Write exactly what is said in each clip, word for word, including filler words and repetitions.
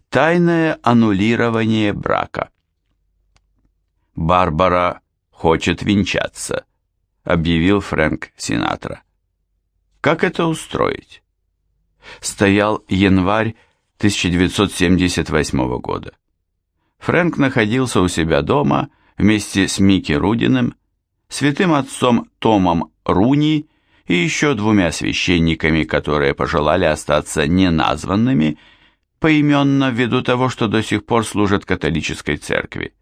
Тайное аннулирование брака. «Барбара хочет венчаться», — объявил Фрэнк Синатра. «Как это устроить?» Стоял январь тысяча девятьсот семьдесят восьмого года. Фрэнк находился у себя дома вместе с Микки Рудиным, святым отцом Томом Руни и еще двумя священниками, которые пожелали остаться неназванными поименно ввиду того, что до сих пор служат католической церкви.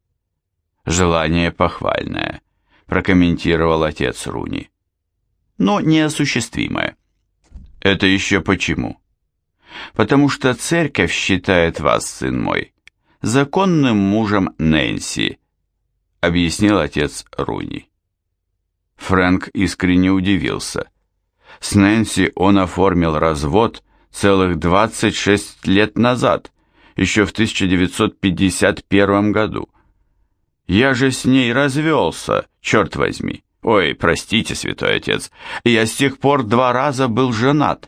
«Желание похвальное», — прокомментировал отец Руни, — «но неосуществимое». «Это еще почему?» «Потому что церковь считает вас, сын мой, законным мужем Нэнси», — объяснил отец Руни. Фрэнк искренне удивился. С Нэнси он оформил развод целых двадцать шесть лет назад, еще в тысяча девятьсот пятьдесят первом году. «Я же с ней развелся, черт возьми! Ой, простите, святой отец, я с тех пор два раза был женат!»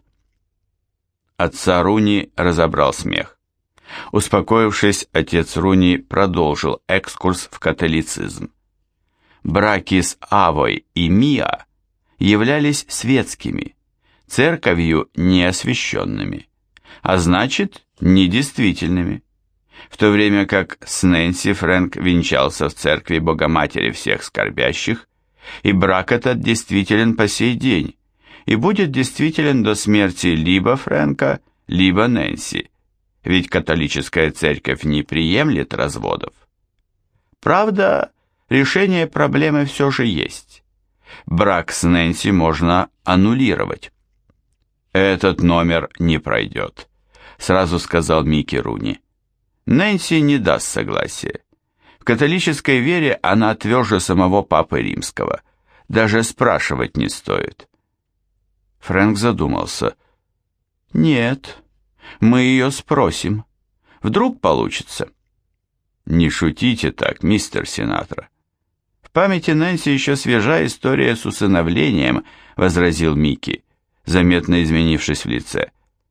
Отца Руни разобрал смех. Успокоившись, отец Руни продолжил экскурс в католицизм. Браки с Авой и Миа являлись светскими, церковью неосвященными, а значит, недействительными, в то время как с Нэнси Фрэнк венчался в церкви Богоматери всех скорбящих, и брак этот действителен по сей день, и будет действителен до смерти либо Фрэнка, либо Нэнси, ведь католическая церковь не приемлет разводов. Правда, решение проблемы все же есть. Брак с Нэнси можно аннулировать. «Этот номер не пройдет», — сразу сказал Микки Руни. «Нэнси не даст согласия. В католической вере она тверже самого Папы Римского. Даже спрашивать не стоит». Фрэнк задумался. «Нет, мы ее спросим. Вдруг получится». «Не шутите так, мистер Синатра. В памяти Нэнси еще свежа история с усыновлением», — возразил Микки, заметно изменившись в лице.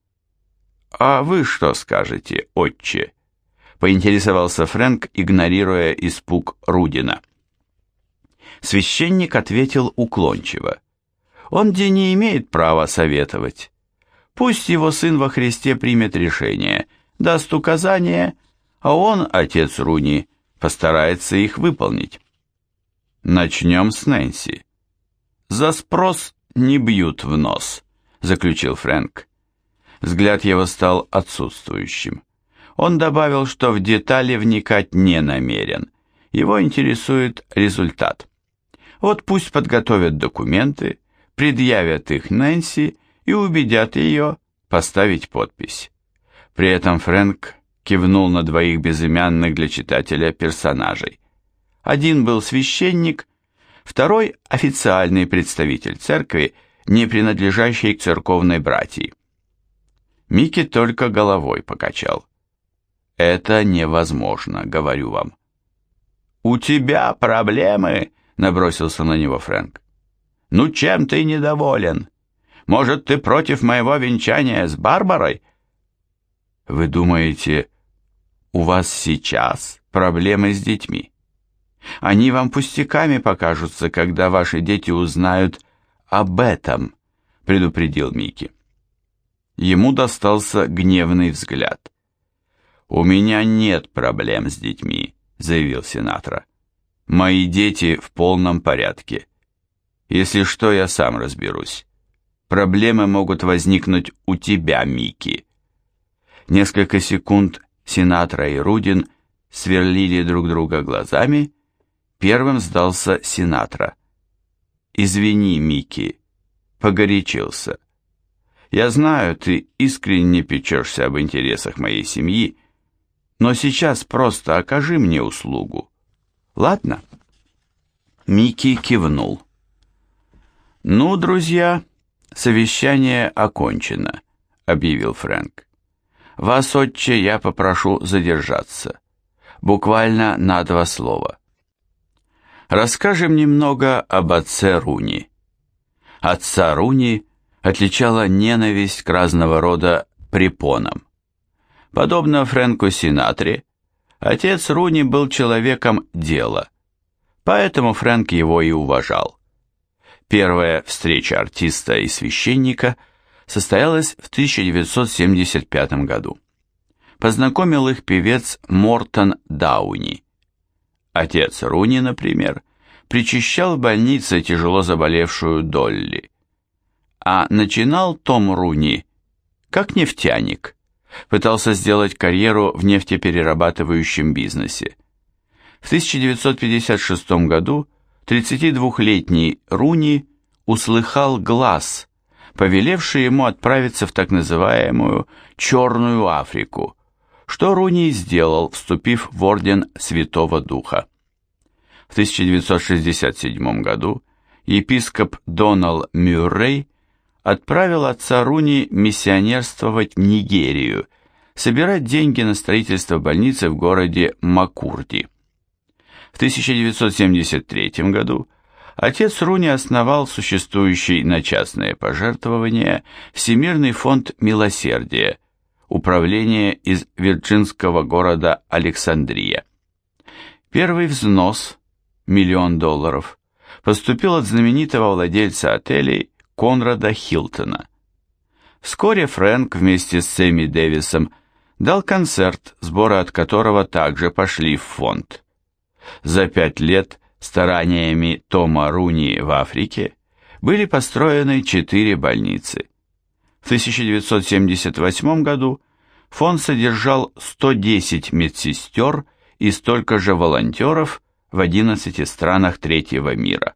«А вы что скажете, отче?» — поинтересовался Фрэнк, игнорируя испуг Рудина. Священник ответил уклончиво. «Он где не имеет права советовать. Пусть его сын во Христе примет решение, даст указания, а он, отец Руни, постарается их выполнить». «Начнем с Нэнси». «За спрос не бьют в нос», — заключил Фрэнк. Взгляд его стал отсутствующим. Он добавил, что в детали вникать не намерен. Его интересует результат. Вот пусть подготовят документы, предъявят их Нэнси и убедят ее поставить подпись. При этом Фрэнк кивнул на двоих безымянных для читателя персонажей. Один был священник, второй – официальный представитель церкви, не принадлежащий к церковной братии. Микки только головой покачал. «Это невозможно, говорю вам». «У тебя проблемы?» – набросился на него Фрэнк. «Ну чем ты недоволен? Может, ты против моего венчания с Барбарой?» «Вы думаете, у вас сейчас проблемы с детьми? Они вам пустяками покажутся, когда ваши дети узнают об этом», — предупредил Микки. Ему достался гневный взгляд. «У меня нет проблем с детьми», — заявил Синатра. «Мои дети в полном порядке. Если что, я сам разберусь. Проблемы могут возникнуть у тебя, Микки». Несколько секунд Синатра и Рудин сверлили друг друга глазами. Первым сдался Синатра. «Извини, Микки, погорячился. Я знаю, ты искренне печешься об интересах моей семьи, но сейчас просто окажи мне услугу. Ладно?» Микки кивнул. «Ну, друзья, совещание окончено», — объявил Фрэнк. «Вас, отче, я попрошу задержаться. Буквально на два слова. Расскажем немного об отце Руни». Отца Руни отличала ненависть к разного рода препонам. Подобно Фрэнку Синатре, отец Руни был человеком дела, поэтому Фрэнк его и уважал. Первая встреча артиста и священника состоялась в тысяча девятьсот семьдесят пятом году. Познакомил их певец Мортон Дауни. Отец Руни, например, причащал в больнице тяжело заболевшую Долли. А начинал Том Руни как нефтяник, пытался сделать карьеру в нефтеперерабатывающем бизнесе. В тысяча девятьсот пятьдесят шестом году тридцатидвухлетний Руни услыхал глас, повелевший ему отправиться в так называемую «Черную Африку», что Руни и сделал, вступив в орден Святого Духа. В тысяча девятьсот шестьдесят седьмом году епископ Доналл Мюррей отправил отца Руни миссионерствовать в Нигерию, собирать деньги на строительство больницы в городе Макурди. В тысяча девятьсот семьдесят третьем году отец Руни основал существующий на частные пожертвования Всемирный фонд милосердия, управление из вирджинского города Александрия. Первый взнос, миллион долларов, поступил от знаменитого владельца отелей Конрада Хилтона. Вскоре Фрэнк вместе с Сэмми Дэвисом дал концерт, сборы от которого также пошли в фонд. За пять лет стараниями Тома Руни в Африке были построены четыре больницы. В тысяча девятьсот семьдесят восьмом году фонд содержал сто десять медсестер и столько же волонтеров в одиннадцати странах третьего мира.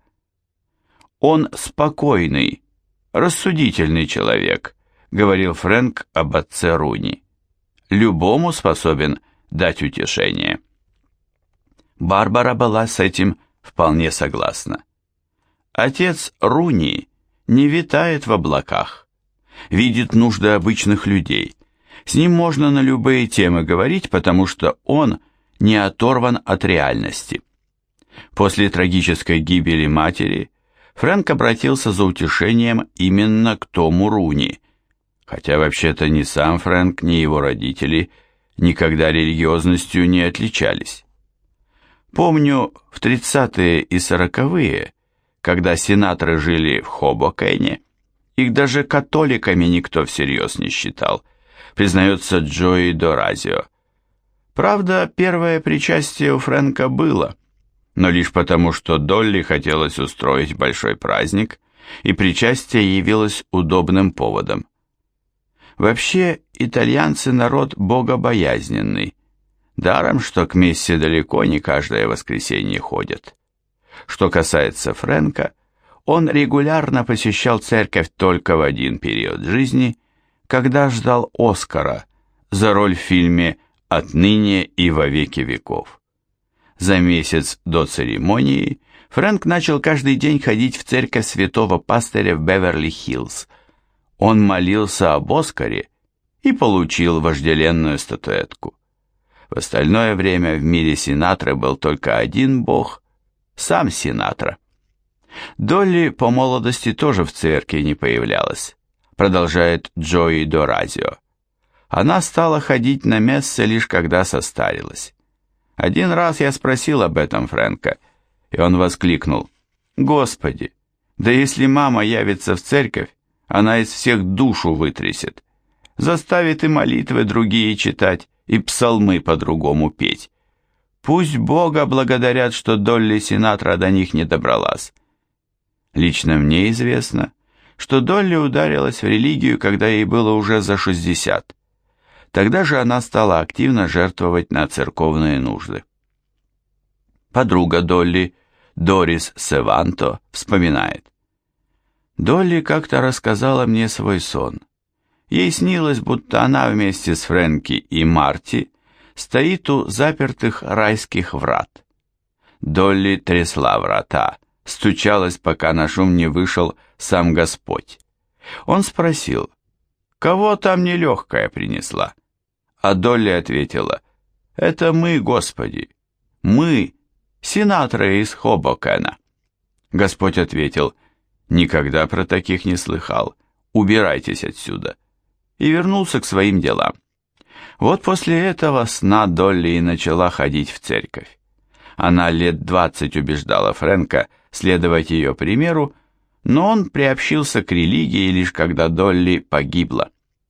«Он спокойный, рассудительный человек», — говорил Фрэнк об отце Руни. «Любому способен дать утешение». Барбара была с этим вполне согласна. Отец Руни не витает в облаках, видит нужды обычных людей. С ним можно на любые темы говорить, потому что он не оторван от реальности. После трагической гибели матери Фрэнк обратился за утешением именно к Тому Руни, хотя вообще-то ни сам Фрэнк, ни его родители никогда религиозностью не отличались. Помню, в тридцатые и сороковые, когда сенаторы жили в Хобокене, их даже католиками никто всерьез не считал, признается Джои Доразио. Правда, первое причастие у Фрэнка было, но лишь потому, что Долли хотелось устроить большой праздник, и причастие явилось удобным поводом. Вообще, итальянцы народ богобоязненный, даром, что к мессе далеко не каждое воскресенье ходят. Что касается Фрэнка, он регулярно посещал церковь только в один период жизни, когда ждал Оскара за роль в фильме «Отныне и во веки веков». За месяц до церемонии Фрэнк начал каждый день ходить в церковь святого пастыря в Беверли-Хиллз. Он молился об Оскаре и получил вожделенную статуэтку. В остальное время в мире Синатры был только один бог – сам Синатра. Долли по молодости тоже в церкви не появлялась, продолжает Джои Доразио. Она стала ходить на мессы лишь когда состарилась. Один раз я спросил об этом Фрэнка, и он воскликнул: «Господи, да если мама явится в церковь, она из всех душу вытрясет, заставит и молитвы другие читать, и псалмы по-другому петь. Пусть Бога благодарят, что Долли Синатра до них не добралась». Лично мне известно, что Долли ударилась в религию, когда ей было уже за шестьдесят. Тогда же она стала активно жертвовать на церковные нужды. Подруга Долли, Дорис Севанто, вспоминает: «Долли как-то рассказала мне свой сон. Ей снилось, будто она вместе с Фрэнки и Марти стоит у запертых райских врат. Долли трясла врата, стучалась, пока на шум не вышел сам Господь. Он спросил: «Кого там нелегкая принесла?» А Долли ответила: «Это мы, Господи, мы, сенаторы из Хобокена». Господь ответил: «Никогда про таких не слыхал, убирайтесь отсюда», и вернулся к своим делам. Вот после этого сна Долли и начала ходить в церковь. Она лет двадцать убеждала Фрэнка следовать ее примеру, но он приобщился к религии лишь когда Долли погибла.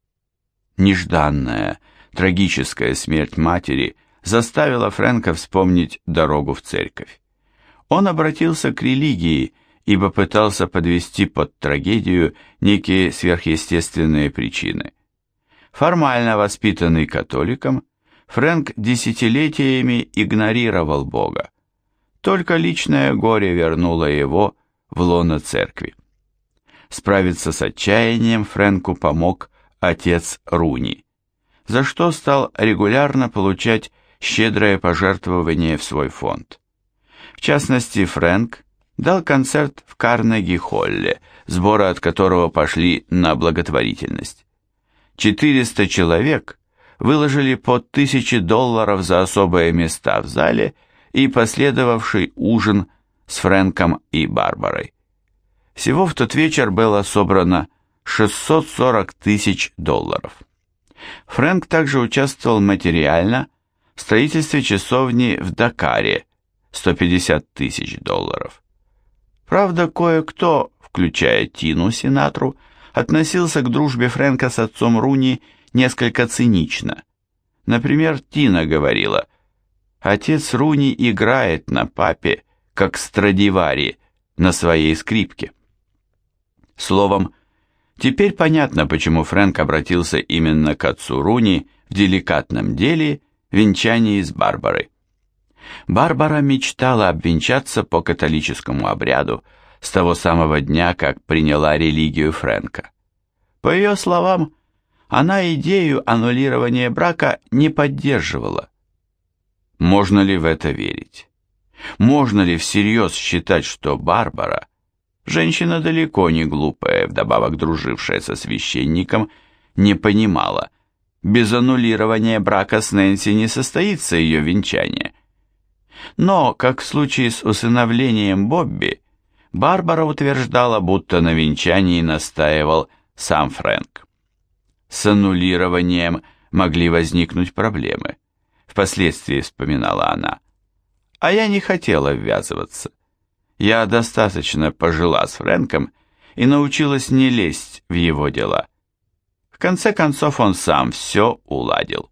Нежданная, трагическая смерть матери заставила Фрэнка вспомнить дорогу в церковь. Он обратился к религии, ибо пытался подвести под трагедию некие сверхъестественные причины. Формально воспитанный католиком, Фрэнк десятилетиями игнорировал Бога. Только личное горе вернуло его в лоно церкви. Справиться с отчаянием Фрэнку помог отец Руни, за что стал регулярно получать щедрое пожертвование в свой фонд. В частности, Фрэнк дал концерт в Карнеги-холле, сборы от которого пошли на благотворительность. четыреста человек выложили по тысяче долларов за особые места в зале и последовавший ужин с Фрэнком и Барбарой. Всего в тот вечер было собрано шестьсот сорок тысяч долларов. Фрэнк также участвовал материально в строительстве часовни в Дакаре, сто пятьдесят тысяч долларов. Правда, кое-кто, включая Тину Синатру, относился к дружбе Фрэнка с отцом Руни несколько цинично. Например, Тина говорила: «Отец Руни играет на папе, как Страдивари на своей скрипке». Словом, теперь понятно, почему Фрэнк обратился именно к отцу Руни в деликатном деле венчании с Барбарой. Барбара мечтала обвенчаться по католическому обряду с того самого дня, как приняла религию Фрэнка. По ее словам, она идею аннулирования брака не поддерживала. Можно ли в это верить? Можно ли всерьез считать, что Барбара, женщина далеко не глупая, вдобавок дружившая со священником, не понимала, без аннулирования брака с Нэнси не состоится ее венчание? Но, как в случае с усыновлением Бобби, Барбара утверждала, будто на венчании настаивал сам Фрэнк. С аннулированием могли возникнуть проблемы. Впоследствии вспоминала она. А я не хотела ввязываться. Я достаточно пожила с Фрэнком и научилась не лезть в его дела. В конце концов он сам все уладил.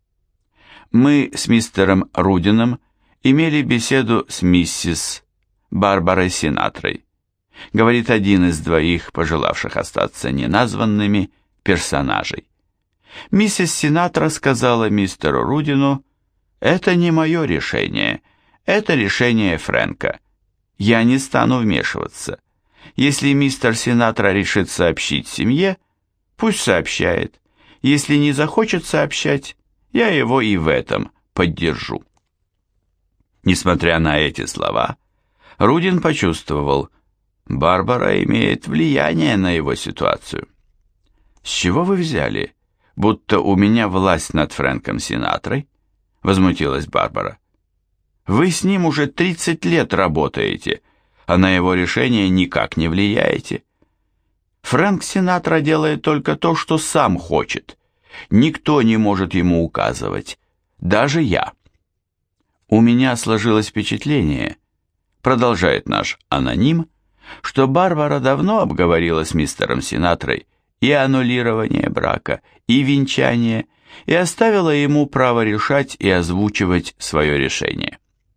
Мы с мистером Рудином имели беседу с миссис Барбарой Синатрой, говорит один из двоих, пожелавших остаться неназванными, персонажей. Миссис Синатра сказала мистеру Рудину: «Это не мое решение, это решение Фрэнка. Я не стану вмешиваться. Если мистер Синатра решит сообщить семье, пусть сообщает. Если не захочет сообщать, я его и в этом поддержу». Несмотря на эти слова, Рудин почувствовал, Барбара имеет влияние на его ситуацию. «С чего вы взяли, будто у меня власть над Фрэнком Синатрой?» — возмутилась Барбара. «Вы с ним уже тридцать лет работаете, а на его решение никак не влияете. Фрэнк Синатра делает только то, что сам хочет. Никто не может ему указывать, даже я». «У меня сложилось впечатление», — продолжает наш аноним, «что Барбара давно обговорила с мистером Синатрой и аннулирование брака, и венчание, и оставила ему право решать и озвучивать свое решение».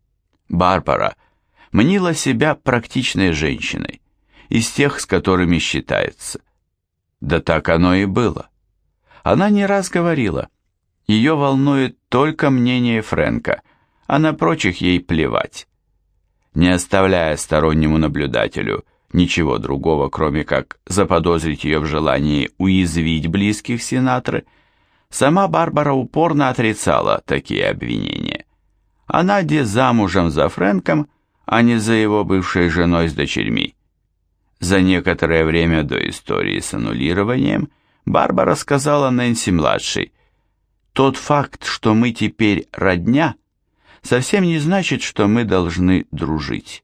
Барбара мнила себя практичной женщиной, из тех, с которыми считается. Да так оно и было. Она не раз говорила, ее волнует только мнение Фрэнка, а на прочих ей плевать. Не оставляя стороннему наблюдателю ничего другого, кроме как заподозрить ее в желании уязвить близких Синатры, сама Барбара упорно отрицала такие обвинения. Она де замужем за Фрэнком, а не за его бывшей женой с дочерьми. За некоторое время до истории с аннулированием Барбара сказала Нэнси-младшей: «Тот факт, что мы теперь родня, совсем не значит, что мы должны дружить».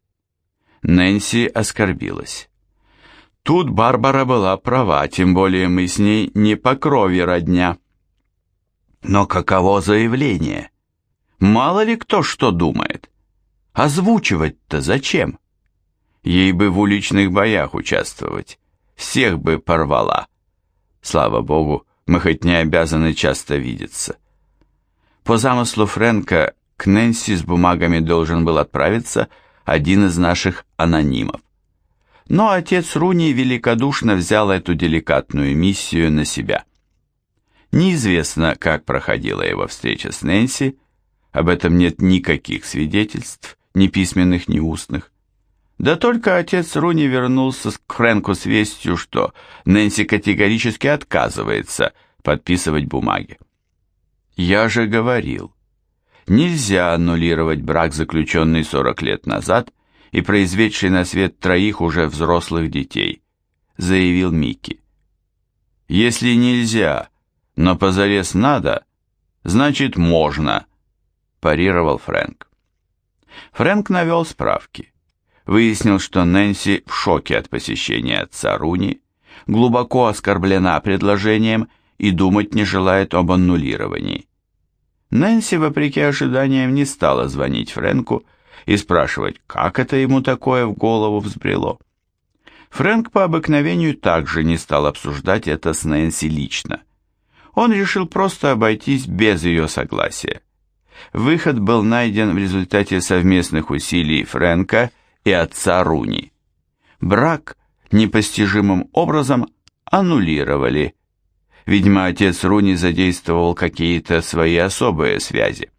Нэнси оскорбилась. Тут Барбара была права, тем более мы с ней не по крови родня. Но каково заявление? Мало ли кто что думает. Озвучивать-то зачем? Ей бы в уличных боях участвовать. Всех бы порвала. Слава богу, мы хоть не обязаны часто видеться. По замыслу Фрэнка к Нэнси с бумагами должен был отправиться один из наших анонимов. Но отец Руни великодушно взял эту деликатную миссию на себя. Неизвестно, как проходила его встреча с Нэнси, об этом нет никаких свидетельств, ни письменных, ни устных. Да только отец Руни вернулся к Фрэнку с вестью, что Нэнси категорически отказывается подписывать бумаги. Я же говорил, нельзя аннулировать брак, заключенный сорок лет назад и произведший на свет троих уже взрослых детей, заявил Микки. Если нельзя, но позарез надо, значит можно, парировал Фрэнк. Фрэнк навел справки. Выяснил, что Нэнси в шоке от посещения отца Руни, глубоко оскорблена предложением и думать не желает об аннулировании. Нэнси, вопреки ожиданиям, не стала звонить Фрэнку и спрашивать, как это ему такое в голову взбрело. Фрэнк по обыкновению также не стал обсуждать это с Нэнси лично. Он решил просто обойтись без ее согласия. Выход был найден в результате совместных усилий Фрэнка и отца Руни. Брак непостижимым образом аннулировали. Видимо, отец Руни задействовал какие-то свои особые связи.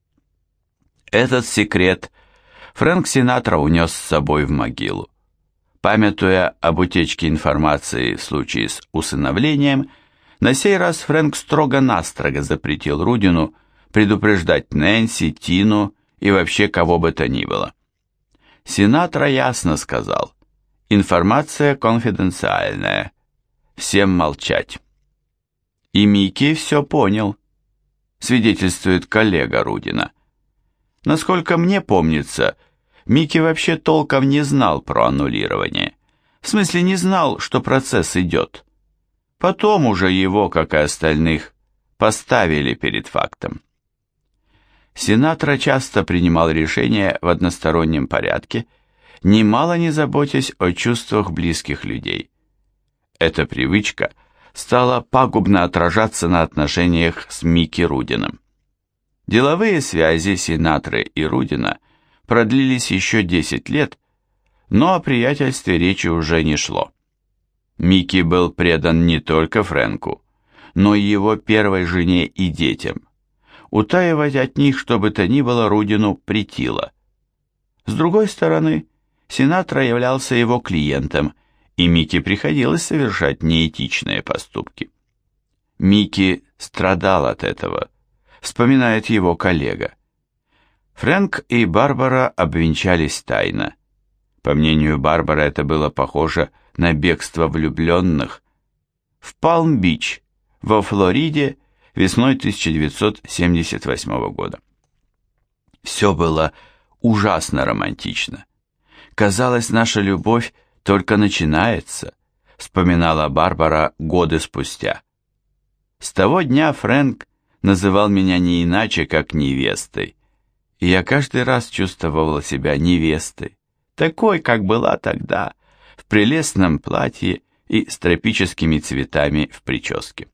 Этот секрет Фрэнк Синатра унес с собой в могилу. Памятуя об утечке информации в случае с усыновлением, на сей раз Фрэнк строго-настрого запретил Рудину предупреждать Нэнси, Тину и вообще кого бы то ни было. Синатра ясно сказал: информация конфиденциальная, всем молчать. И Микки все понял, свидетельствует коллега Рудина. Насколько мне помнится, Микки вообще толком не знал про аннулирование. В смысле, не знал, что процесс идет. Потом уже его, как и остальных, поставили перед фактом. Синатра часто принимал решения в одностороннем порядке, немало не заботясь о чувствах близких людей. Эта привычка стала пагубно отражаться на отношениях с Микки Рудином. Деловые связи Синатры и Рудина продлились еще десять лет, но о приятельстве речи уже не шло. Микки был предан не только Фрэнку, но и его первой жене и детям. Утаивать от них, что бы то ни было, Рудину претило. С другой стороны, Синатра являлся его клиентом, и Микки приходилось совершать неэтичные поступки. Микки страдал от этого, вспоминает его коллега. Фрэнк и Барбара обвенчались тайно. По мнению Барбары, это было похоже на бегство влюбленных в Палм-Бич, во Флориде, весной тысяча девятьсот семьдесят восьмого года. Все было ужасно романтично. Казалось, наша любовь только начинается, вспоминала Барбара годы спустя. С того дня Фрэнк называл меня не иначе, как невестой, и я каждый раз чувствовала себя невестой, такой, как была тогда, в прелестном платье и с тропическими цветами в прическе.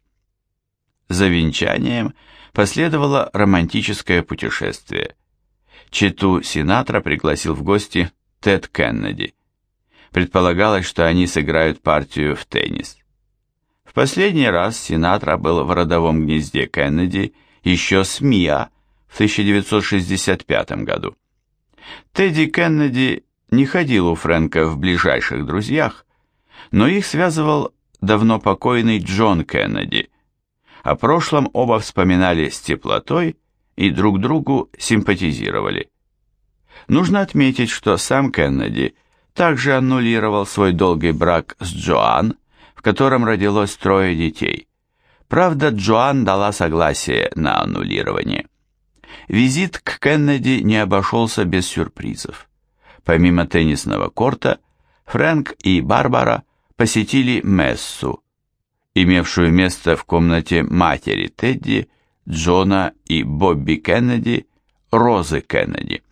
За венчанием последовало романтическое путешествие. Чету Синатра пригласил в гости Тед Кеннеди. Предполагалось, что они сыграют партию в теннис. В последний раз Синатра был в родовом гнезде Кеннеди еще с Миа в тысяча девятьсот шестьдесят пятом году. Тедди Кеннеди не ходил у Фрэнка в ближайших друзьях, но их связывал давно покойный Джон Кеннеди. О прошлом оба вспоминали с теплотой и друг другу симпатизировали. Нужно отметить, что сам Кеннеди также аннулировал свой долгий брак с Джоан, в котором родилось трое детей. Правда, Джоан дала согласие на аннулирование. Визит к Кеннеди не обошелся без сюрпризов. Помимо теннисного корта, Фрэнк и Барбара посетили мессу, имевшую место в комнате матери Тедди Джона и Бобби Кеннеди, Розы Кеннеди.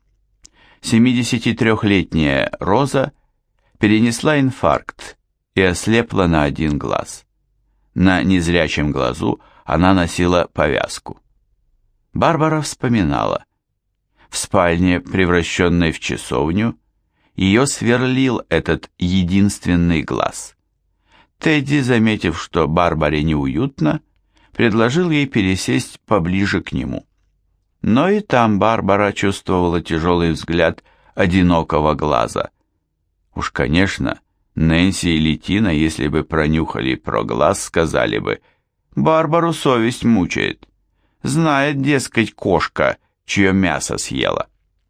семидесятитрёхлетняя Роза перенесла инфаркт и ослепла на один глаз. На незрячем глазу она носила повязку. Барбара вспоминала. В спальне, превращенной в часовню, ее сверлил этот единственный глаз. Тедди, заметив, что Барбаре неуютно, предложил ей пересесть поближе к нему. Но и там Барбара чувствовала тяжелый взгляд одинокого глаза. Уж, конечно, Нэнси или Тина, если бы пронюхали про глаз, сказали бы: «Барбару совесть мучает. Знает, дескать, кошка, чье мясо съела».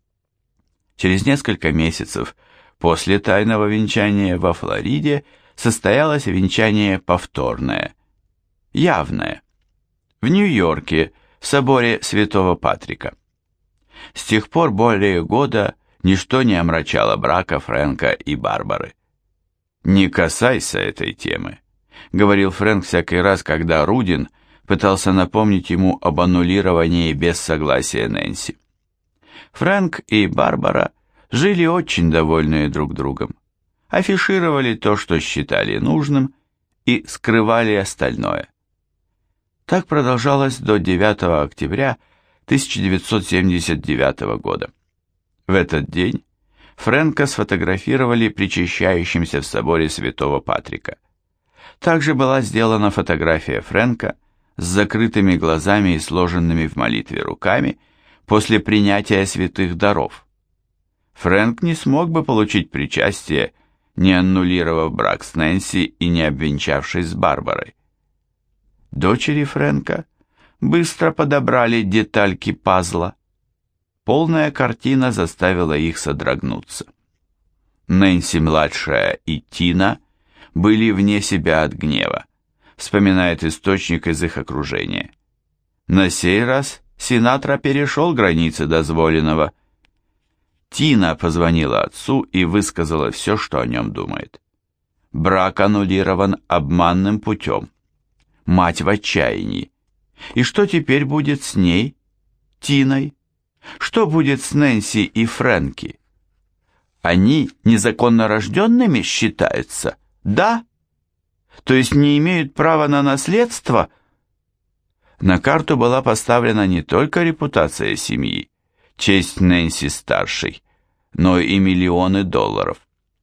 Через несколько месяцев после тайного венчания во Флориде состоялось венчание повторное, явное, в Нью-Йорке, в соборе Святого Патрика. С тех пор более года ничто не омрачало брака Фрэнка и Барбары. «Не касайся этой темы», — говорил Фрэнк всякий раз, когда Рудин пытался напомнить ему об аннулировании без согласия Нэнси. Фрэнк и Барбара жили очень довольные друг другом, афишировали то, что считали нужным, и скрывали остальное. Так продолжалось до девятого октября тысяча девятьсот семьдесят девятого года. В этот день Фрэнка сфотографировали причащающимся в соборе Святого Патрика. Также была сделана фотография Фрэнка с закрытыми глазами и сложенными в молитве руками после принятия святых даров. Фрэнк не смог бы получить причастие, не аннулировав брак с Нэнси и не обвенчавшись с Барбарой. Дочери Фрэнка быстро подобрали детальки пазла. Полная картина заставила их содрогнуться. Нэнси-младшая и Тина были вне себя от гнева, вспоминает источник из их окружения. На сей раз Синатра перешел границы дозволенного. Тина позвонила отцу и высказала все, что о нем думает. Брак аннулирован обманным путем. Мать в отчаянии. И что теперь будет с ней, Тиной? Что будет с Нэнси и Фрэнки? Они незаконно рожденными считаются? Да? То есть не имеют права на наследство? На карту была поставлена не только репутация семьи, честь Нэнси-старшей, но и миллионы долларов.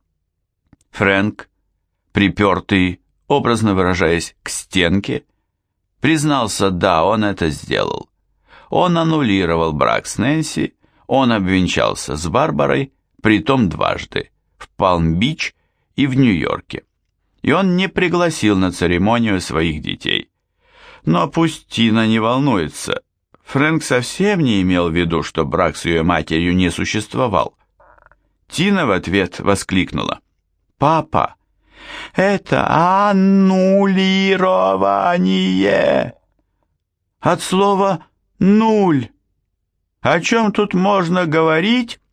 Фрэнк, припертый, образно выражаясь, к стенке, признался, да, он это сделал. Он аннулировал брак с Нэнси, он обвенчался с Барбарой, притом дважды, в Палм-Бич и в Нью-Йорке. И он не пригласил на церемонию своих детей. Но пусть Тина не волнуется, Фрэнк совсем не имел в виду, что брак с ее матерью не существовал. Тина в ответ воскликнула: «Папа, это аннулирование! От слова «нуль». О чем тут можно говорить?»